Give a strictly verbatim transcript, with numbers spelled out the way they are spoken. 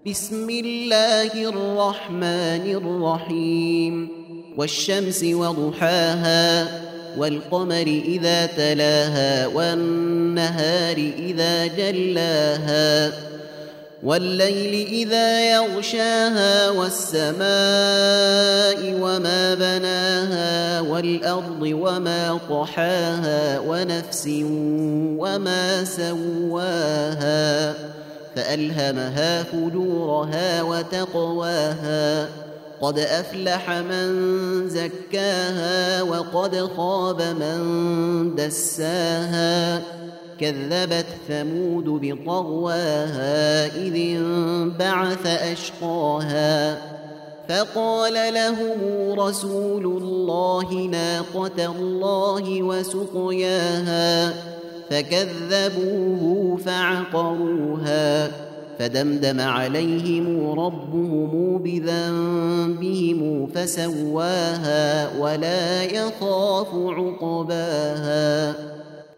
بسم الله الرحمن الرحيم والشمس وضحاها والقمر إذا تلاها والنهار إذا جلاها والليل إذا يغشاها والسماء وما بناها والأرض وما طحاها ونفس وما سواها فألهمها فجورها وتقواها قد أفلح من زكاها وقد خاب من دساها كذبت ثمود بطغواها إذ انبعث أشقاها فقال لهم رسول الله ناقة الله وسقياها فكذبوه فعقروها فدمدم عليهم ربهم بذنبهم فسواها ولا يخاف عقباها